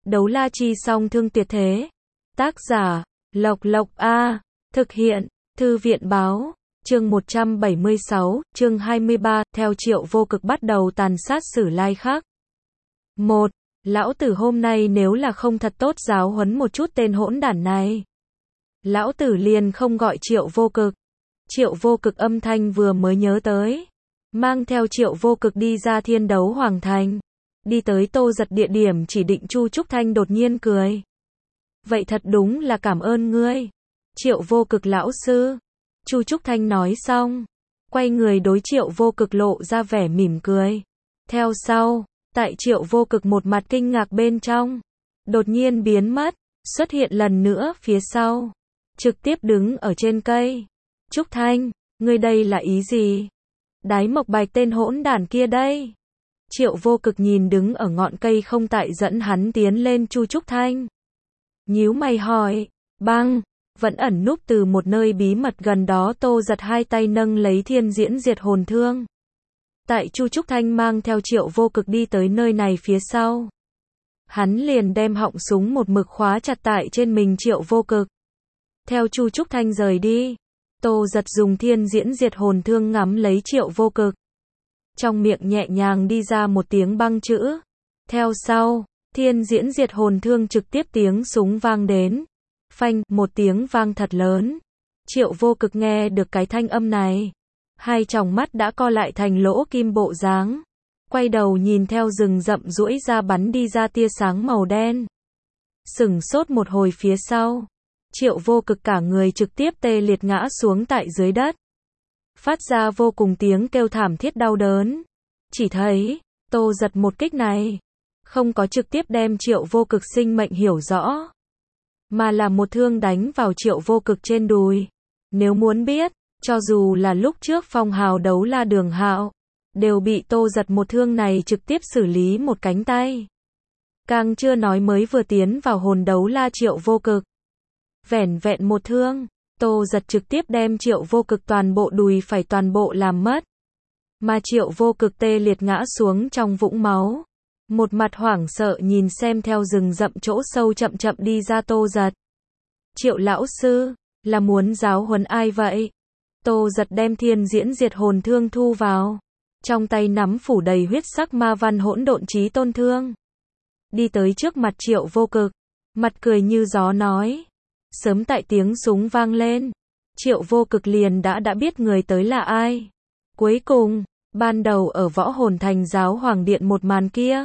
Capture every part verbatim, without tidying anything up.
Đấu la chi song thương tuyệt thế. Tác giả, Lộc Lộc A. Thực hiện, Thư viện báo. Chương một trăm bảy mươi sáu, chương hai mươi ba, theo Triệu Vô Cực bắt đầu tàn sát Sử Lai Khắc. một. Lão tử hôm nay nếu là không thật tốt giáo huấn một chút tên hỗn đản này, lão tử liền không gọi Triệu Vô Cực. Triệu Vô Cực âm thanh vừa mới nhớ tới, mang theo Triệu Vô Cực đi ra Thiên Đấu Hoàng Thành, đi tới Tô Giật địa điểm chỉ định. Chu Trúc Thanh đột nhiên cười. Vậy thật đúng là cảm ơn ngươi, Triệu Vô Cực lão sư. Chu Trúc Thanh nói xong, quay người đối Triệu Vô Cực lộ ra vẻ mỉm cười. Theo sau, tại Triệu Vô Cực một mặt kinh ngạc bên trong, đột nhiên biến mất, xuất hiện lần nữa phía sau, trực tiếp đứng ở trên cây. Trúc Thanh, ngươi đây là ý gì? Đái Mộc Bạch tên hỗn đản kia đây. Triệu Vô Cực nhìn đứng ở ngọn cây không tại dẫn hắn tiến lên Chu Trúc Thanh, nhíu mày hỏi. Băng, vẫn ẩn núp từ một nơi bí mật gần đó Tô Giật hai tay nâng lấy Thiên Diễn Diệt Hồn Thương. Tại Chu Trúc Thanh mang theo Triệu Vô Cực đi tới nơi này phía sau, hắn liền đem họng súng một mực khóa chặt tại trên mình Triệu Vô Cực. Theo Chu Trúc Thanh rời đi, Tô Giật dùng Thiên Diễn Diệt Hồn Thương ngắm lấy Triệu Vô Cực, trong miệng nhẹ nhàng đi ra một tiếng băng chữ. Theo sau, Thiên Diễn Diệt Hồn Thương trực tiếp tiếng súng vang đến. Phanh, một tiếng vang thật lớn. Triệu Vô Cực nghe được cái thanh âm này, hai tròng mắt đã co lại thành lỗ kim bộ dáng, quay đầu nhìn theo rừng rậm duỗi ra bắn đi ra tia sáng màu đen. Sửng sốt một hồi phía sau, Triệu Vô Cực cả người trực tiếp tê liệt ngã xuống tại dưới đất, phát ra vô cùng tiếng kêu thảm thiết đau đớn. Chỉ thấy, Tô Giật một kích này, không có trực tiếp đem Triệu Vô Cực sinh mệnh hiểu rõ, mà là một thương đánh vào Triệu Vô Cực trên đùi. Nếu muốn biết, cho dù là lúc trước phong hào đấu la Đường Hạo, đều bị Tô Giật một thương này trực tiếp xử lý một cánh tay. Càng chưa nói mới vừa tiến vào hồn đấu la Triệu Vô Cực. Vẻn vẹn một thương, Tô Giật trực tiếp đem Triệu Vô Cực toàn bộ đùi phải toàn bộ làm mất. Mà Triệu Vô Cực tê liệt ngã xuống trong vũng máu, một mặt hoảng sợ nhìn xem theo rừng rậm chỗ sâu chậm chậm đi ra Tô Giật. Triệu lão sư, là muốn giáo huấn ai vậy? Tô Giật đem Thiên Diễn Diệt Hồn Thương thu vào, trong tay nắm phủ đầy huyết sắc ma văn hỗn độn chí tôn thương, đi tới trước mặt Triệu Vô Cực, mặt cười như gió nói. Sớm tại tiếng súng vang lên, Triệu Vô Cực liền đã đã biết người tới là ai. Cuối cùng, ban đầu ở Võ Hồn Thành Giáo Hoàng Điện một màn kia,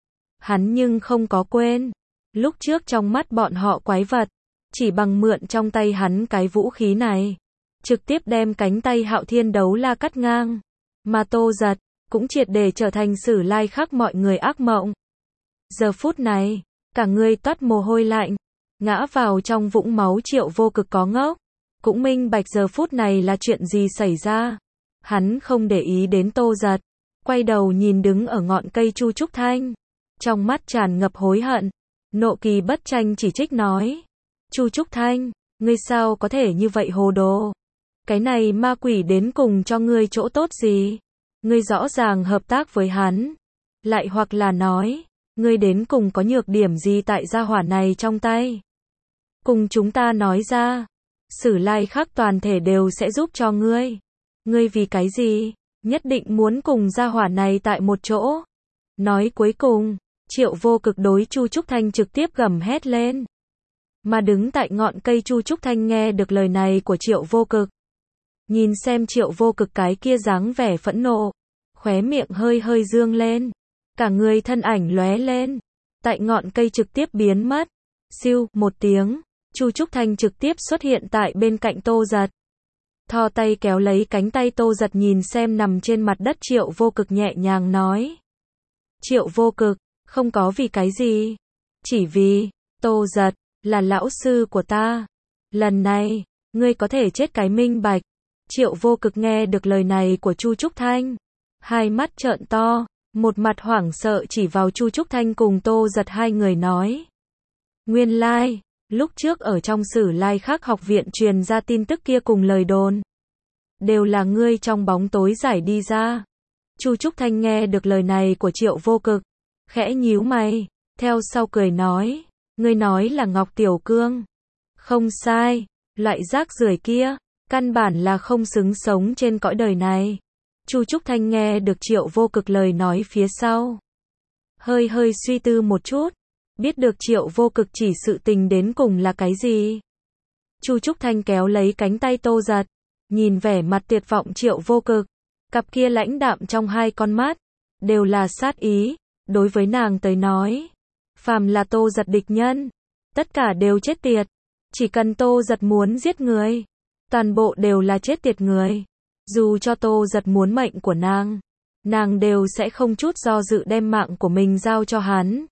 hắn nhưng không có quên. Lúc trước trong mắt bọn họ quái vật, chỉ bằng mượn trong tay hắn cái vũ khí này, trực tiếp đem cánh tay Hạo Thiên Đấu La cắt ngang. Mà Tô Giật, cũng triệt để trở thành Sử Lai Khắc mọi người ác mộng. Giờ phút này, cả người toát mồ hôi lạnh, ngã vào trong vũng máu. Triệu Vô Cực có ngốc, cũng minh bạch giờ phút này là chuyện gì xảy ra. Hắn không để ý đến Tô Giật, quay đầu nhìn đứng ở ngọn cây Chu Trúc Thanh, trong mắt tràn ngập hối hận, nộ kỳ bất tranh chỉ trích nói. Chu Trúc Thanh, ngươi sao có thể như vậy hồ đồ? Cái này ma quỷ đến cùng cho ngươi chỗ tốt gì? Ngươi rõ ràng hợp tác với hắn, lại hoặc là nói, ngươi đến cùng có nhược điểm gì tại gia hỏa này trong tay? Cùng chúng ta nói ra, Sử Lai Khắc toàn thể đều sẽ giúp cho ngươi. Ngươi vì cái gì nhất định muốn cùng gia hỏa này tại một chỗ? Nói cuối cùng, Triệu Vô Cực đối Chu Trúc Thanh trực tiếp gầm hét lên. Mà đứng tại ngọn cây Chu Trúc Thanh nghe được lời này của Triệu Vô Cực, nhìn xem Triệu Vô Cực cái kia dáng vẻ phẫn nộ, khóe miệng hơi hơi dương lên, cả người thân ảnh lóe lên, tại ngọn cây trực tiếp biến mất. Siêu, một tiếng, Chu Trúc Thanh trực tiếp xuất hiện tại bên cạnh Tô Giật. Thò tay kéo lấy cánh tay Tô Giật, nhìn xem nằm trên mặt đất Triệu Vô Cực, nhẹ nhàng nói. Triệu Vô Cực, không có vì cái gì, chỉ vì, Tô Giật, là lão sư của ta. Lần này, ngươi có thể chết cái minh bạch. Triệu Vô Cực nghe được lời này của Chu Trúc Thanh, hai mắt trợn to, một mặt hoảng sợ chỉ vào Chu Trúc Thanh cùng Tô Giật hai người nói. Nguyên lai, like, lúc trước ở trong Sử Lai Khắc học viện truyền ra tin tức kia cùng lời đồn, đều là ngươi trong bóng tối giải đi ra. Chu Trúc Thanh nghe được lời này của Triệu Vô Cực, khẽ nhíu mày, theo sau cười nói, ngươi nói là Ngọc Tiểu Cương. Không sai, loại rác rưởi kia, căn bản là không xứng sống trên cõi đời này. Chu Trúc Thanh nghe được Triệu Vô Cực lời nói phía sau. Hơi hơi suy tư một chút, biết được Triệu Vô Cực chỉ sự tình đến cùng là cái gì. Chu Trúc Thanh kéo lấy cánh tay Tô Giật, nhìn vẻ mặt tuyệt vọng Triệu Vô Cực, cặp kia lãnh đạm trong hai con mắt, đều là sát ý, đối với nàng tới nói. Phàm là Tô Giật địch nhân, tất cả đều chết tiệt, chỉ cần Tô Giật muốn giết người, toàn bộ đều là chết tiệt người. Dù cho Tô Giật muốn mệnh của nàng, nàng đều sẽ không chút do dự đem mạng của mình giao cho hắn.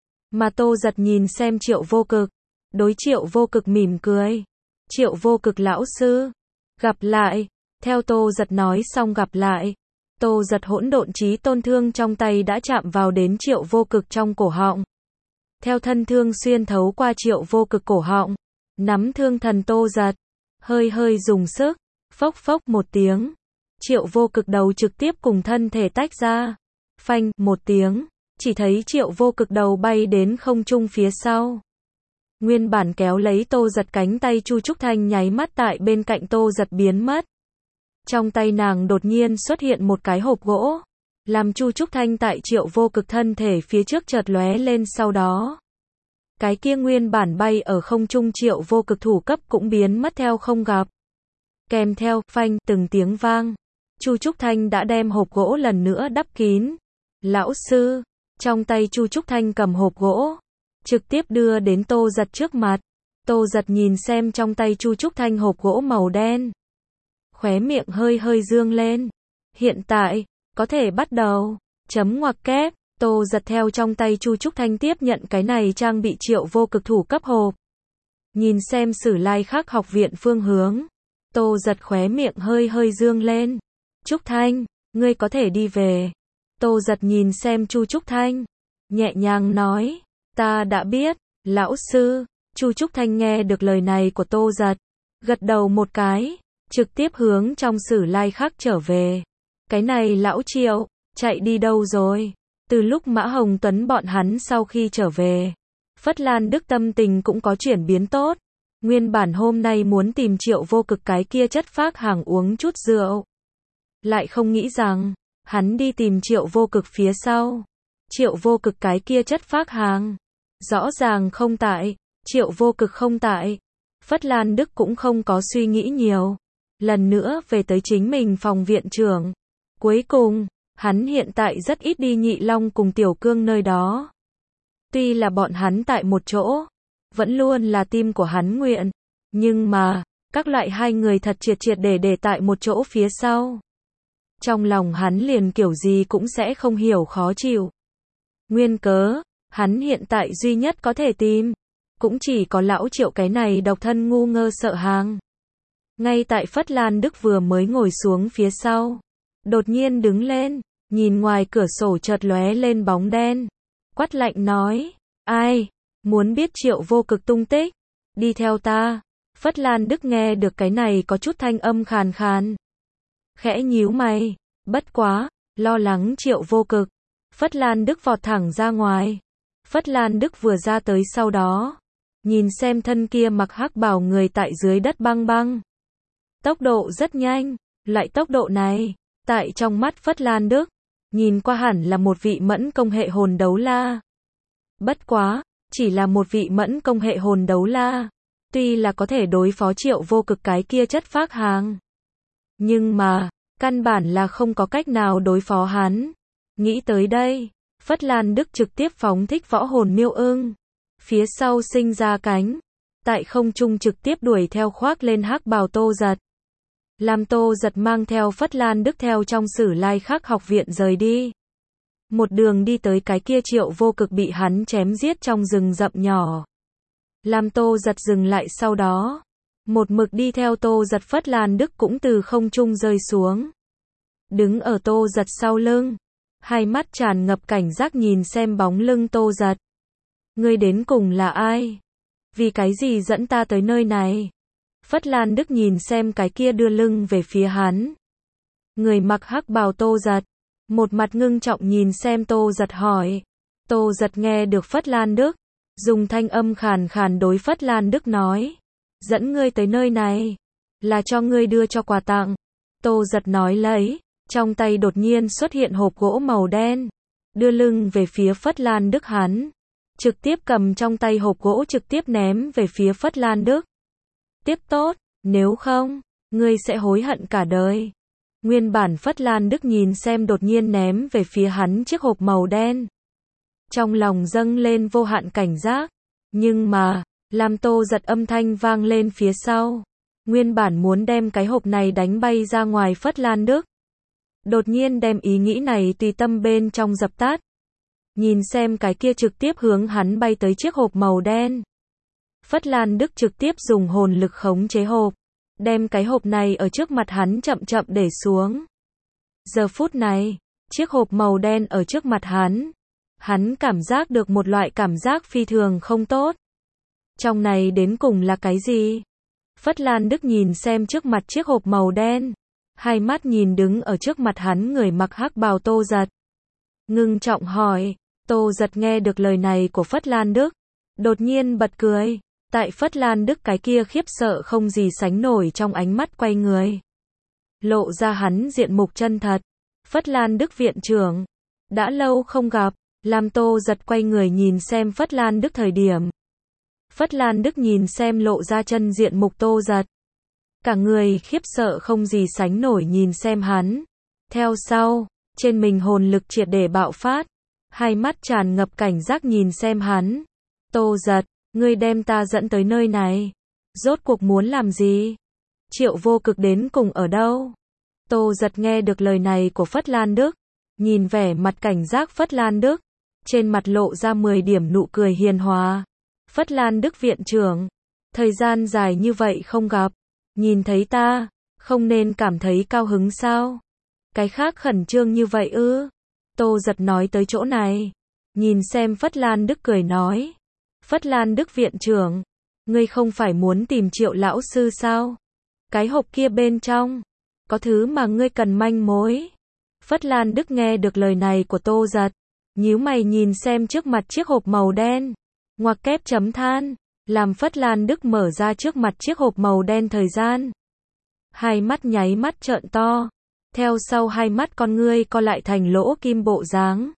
Mà Tô Giật nhìn xem Triệu Vô Cực, đối Triệu Vô Cực mỉm cười. Triệu Vô Cực lão sư, gặp lại. Theo Tô Giật nói xong gặp lại, Tô Giật hỗn độn chí tôn thương trong tay đã chạm vào đến Triệu Vô Cực trong cổ họng. Theo thân thương xuyên thấu qua Triệu Vô Cực cổ họng, nắm thương thần Tô Giật, hơi hơi dùng sức, phốc phốc một tiếng. Triệu Vô Cực đầu trực tiếp cùng thân thể tách ra. Phanh, một tiếng, chỉ thấy Triệu Vô Cực đầu bay đến không trung phía sau. Nguyên bản kéo lấy Tô Giật cánh tay Chu Trúc Thanh nháy mắt tại bên cạnh Tô Giật biến mất. Trong tay nàng đột nhiên xuất hiện một cái hộp gỗ, làm Chu Trúc Thanh tại Triệu Vô Cực thân thể phía trước chợt lóe lên, sau đó cái kia nguyên bản bay ở không trung Triệu Vô Cực thủ cấp cũng biến mất theo không gặp. Kèm theo phanh từng tiếng vang, Chu Trúc Thanh đã đem hộp gỗ lần nữa đắp kín. Lão sư, trong tay Chu Trúc Thanh cầm hộp gỗ, trực tiếp đưa đến Tô Giật trước mặt. Tô Giật nhìn xem trong tay Chu Trúc Thanh hộp gỗ màu đen, khóe miệng hơi hơi dương lên. Hiện tại, có thể bắt đầu. Chấm ngoặc kép, Tô Giật theo trong tay Chu Trúc Thanh tiếp nhận cái này trang bị Triệu Vô Cực thủ cấp hộp. Nhìn xem Sử Lai Khắc học viện phương hướng, Tô Giật khóe miệng hơi hơi dương lên. Trúc Thanh, ngươi có thể đi về. Tô Giật nhìn xem Chu Trúc Thanh, nhẹ nhàng nói, ta đã biết, lão sư. Chu Trúc Thanh nghe được lời này của Tô Giật, gật đầu một cái, trực tiếp hướng trong Sử Lai Khắc trở về. Cái này lão Triệu, chạy đi đâu rồi? Từ lúc Mã Hồng Tuấn bọn hắn sau khi trở về, Phất Lan Đức tâm tình cũng có chuyển biến tốt. Nguyên bản hôm nay muốn tìm Triệu Vô Cực cái kia chất phác hàng uống chút rượu. Lại không nghĩ rằng, hắn đi tìm Triệu Vô Cực phía sau. Triệu Vô Cực cái kia chất phác hàng, rõ ràng không tại. Triệu Vô Cực không tại, Phất Lan Đức cũng không có suy nghĩ nhiều, lần nữa về tới chính mình phòng viện trưởng. Cuối cùng, hắn hiện tại rất ít đi Nhị Long cùng Tiểu Cương nơi đó. Tuy là bọn hắn tại một chỗ, vẫn luôn là tim của hắn nguyện, nhưng mà, các loại hai người thật triệt triệt để để tại một chỗ phía sau. Trong lòng hắn liền kiểu gì cũng sẽ không hiểu khó chịu. Nguyên cớ, hắn hiện tại duy nhất có thể tìm, cũng chỉ có lão Triệu cái này độc thân ngu ngơ sợ hàng. Ngay tại Phất Lan Đức vừa mới ngồi xuống phía sau, đột nhiên đứng lên, nhìn ngoài cửa sổ chợt lóe lên bóng đen, quát lạnh nói, ai, muốn biết Triệu Vô Cực tung tích, đi theo ta. Phất Lan Đức nghe được cái này có chút thanh âm khàn khàn, khẽ nhíu mày, bất quá, lo lắng Triệu Vô Cực. Phất Lan Đức vọt thẳng ra ngoài. Phất Lan Đức vừa ra tới sau đó, nhìn xem thân kia mặc hắc bào người tại dưới đất băng băng. Tốc độ rất nhanh, loại tốc độ này, tại trong mắt Phất Lan Đức, nhìn qua hẳn là một vị mẫn công hệ hồn đấu la. Bất quá, chỉ là một vị mẫn công hệ hồn đấu la, tuy là có thể đối phó Triệu Vô Cực cái kia chất phác hàng, nhưng mà, căn bản là không có cách nào đối phó hắn. Nghĩ tới đây, Phất Lan Đức trực tiếp phóng thích võ hồn miêu ưng, phía sau sinh ra cánh, tại không trung trực tiếp đuổi theo khoác lên hắc bào Tô Giật. Làm Tô Giật mang theo Phất Lan Đức theo trong Sử Lai Khắc học viện rời đi. Một đường đi tới cái kia Triệu Vô Cực bị hắn chém giết trong rừng rậm nhỏ. Làm Tô Giật dừng lại sau đó, một mực đi theo Tô Giật. Phất Lan Đức cũng từ không trung rơi xuống, đứng ở Tô Giật sau lưng, hai mắt tràn ngập cảnh giác nhìn xem bóng lưng Tô Giật. Ngươi đến cùng là ai? Vì cái gì dẫn ta tới nơi này? Phất Lan Đức nhìn xem cái kia đưa lưng về phía hắn, người mặc hắc bào Tô Giật, một mặt ngưng trọng nhìn xem Tô Giật hỏi. Tô Giật nghe được Phất Lan Đức, dùng thanh âm khàn khàn đối Phất Lan Đức nói. Dẫn ngươi tới nơi này, là cho ngươi đưa cho quà tặng. Tô Giật nói lấy, trong tay đột nhiên xuất hiện hộp gỗ màu đen, đưa lưng về phía Phất Lan Đức hắn. Trực tiếp cầm trong tay hộp gỗ trực tiếp ném về phía Phất Lan Đức. Tiếp tốt, nếu không, ngươi sẽ hối hận cả đời. Nguyên bản Phất Lan Đức nhìn xem đột nhiên ném về phía hắn chiếc hộp màu đen. Trong lòng dâng lên vô hạn cảnh giác. Nhưng mà, làm Tô Giật âm thanh vang lên phía sau. Nguyên bản muốn đem cái hộp này đánh bay ra ngoài Phất Lan Đức. Đột nhiên đem ý nghĩ này tùy tâm bên trong dập tắt. Nhìn xem cái kia trực tiếp hướng hắn bay tới chiếc hộp màu đen. Phất Lan Đức trực tiếp dùng hồn lực khống chế hộp. Đem cái hộp này ở trước mặt hắn chậm chậm để xuống. Giờ phút này, chiếc hộp màu đen ở trước mặt hắn. Hắn cảm giác được một loại cảm giác phi thường không tốt. Trong này đến cùng là cái gì? Phất Lan Đức nhìn xem trước mặt chiếc hộp màu đen. Hai mắt nhìn đứng ở trước mặt hắn người mặc hắc bào Tô Giật. Ngưng trọng hỏi. Tô Giật nghe được lời này của Phất Lan Đức. Đột nhiên bật cười. Tại Phất Lan Đức cái kia khiếp sợ không gì sánh nổi trong ánh mắt quay người. Lộ ra hắn diện mục chân thật. Phất Lan Đức viện trưởng. Đã lâu không gặp. Làm Tô Giật quay người nhìn xem Phất Lan Đức thời điểm. Phất Lan Đức nhìn xem lộ ra chân diện mục Tô Giật. Cả người khiếp sợ không gì sánh nổi nhìn xem hắn. Theo sau, trên mình hồn lực triệt để bạo phát. Hai mắt tràn ngập cảnh giác nhìn xem hắn. Tô Giật, ngươi đem ta dẫn tới nơi này. Rốt cuộc muốn làm gì? Triệu Vô Cực đến cùng ở đâu? Tô Giật nghe được lời này của Phất Lan Đức. Nhìn vẻ mặt cảnh giác Phất Lan Đức. Trên mặt lộ ra mười điểm nụ cười hiền hòa. Phất Lan Đức viện trưởng. Thời gian dài như vậy không gặp. Nhìn thấy ta, không nên cảm thấy cao hứng sao? Cái khác khẩn trương như vậy ư? Tô Giật nói tới chỗ này. Nhìn xem Phất Lan Đức cười nói. Phất Lan Đức viện trưởng. Ngươi không phải muốn tìm Triệu lão sư sao? Cái hộp kia bên trong. Có thứ mà ngươi cần manh mối. Phất Lan Đức nghe được lời này của Tô Giật. Nhíu mày nhìn xem trước mặt chiếc hộp màu đen. Ngoặc kép chấm than. Làm Phất Lan Đức mở ra trước mặt chiếc hộp màu đen thời gian. Hai mắt nháy mắt trợn to. Theo sau hai mắt con ngươi co lại thành lỗ kim bộ dáng.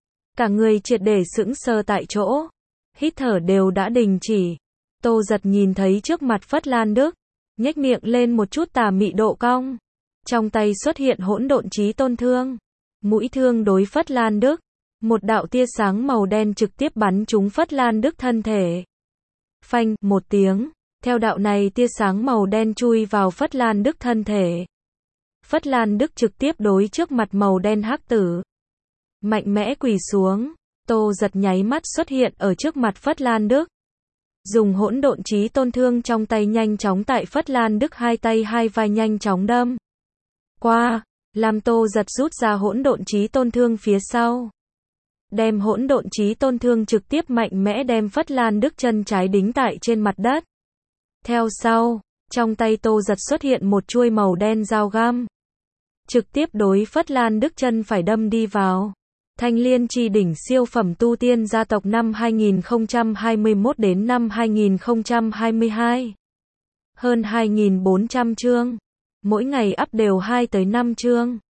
Cả người triệt để sững sờ tại chỗ. Hít thở đều đã đình chỉ. Tô Giật nhìn thấy trước mặt Phất Lan Đức. Nhếch miệng lên một chút tà mị độ cong. Trong tay xuất hiện hỗn độn chí tôn thương. Mũi thương đối Phất Lan Đức. Một đạo tia sáng màu đen trực tiếp bắn trúng Phất Lan Đức thân thể. Phanh, một tiếng. Theo đạo này tia sáng màu đen chui vào Phất Lan Đức thân thể. Phất Lan Đức trực tiếp đối trước mặt màu đen hắc tử. Mạnh mẽ quỳ xuống. Tô Giật nháy mắt xuất hiện ở trước mặt Phất Lan Đức. Dùng hỗn độn chí tôn thương trong tay nhanh chóng tại Phất Lan Đức hai tay hai vai nhanh chóng đâm. Qua, làm Tô Giật rút ra hỗn độn chí tôn thương phía sau. Đem hỗn độn chí tôn thương trực tiếp mạnh mẽ đem Phất Lan Đức chân trái đính tại trên mặt đất. Theo sau, trong tay Tô Giật xuất hiện một chuôi màu đen dao găm. Trực tiếp đối Phất Lan Đức chân phải đâm đi vào. Thanh Liên Chi Đỉnh siêu phẩm tu tiên gia tộc năm hai nghìn không trăm hai mươi mốt đến năm hai nghìn không trăm hai mươi hai. Hơn hai nghìn bốn trăm chương. Mỗi ngày up đều hai tới năm chương.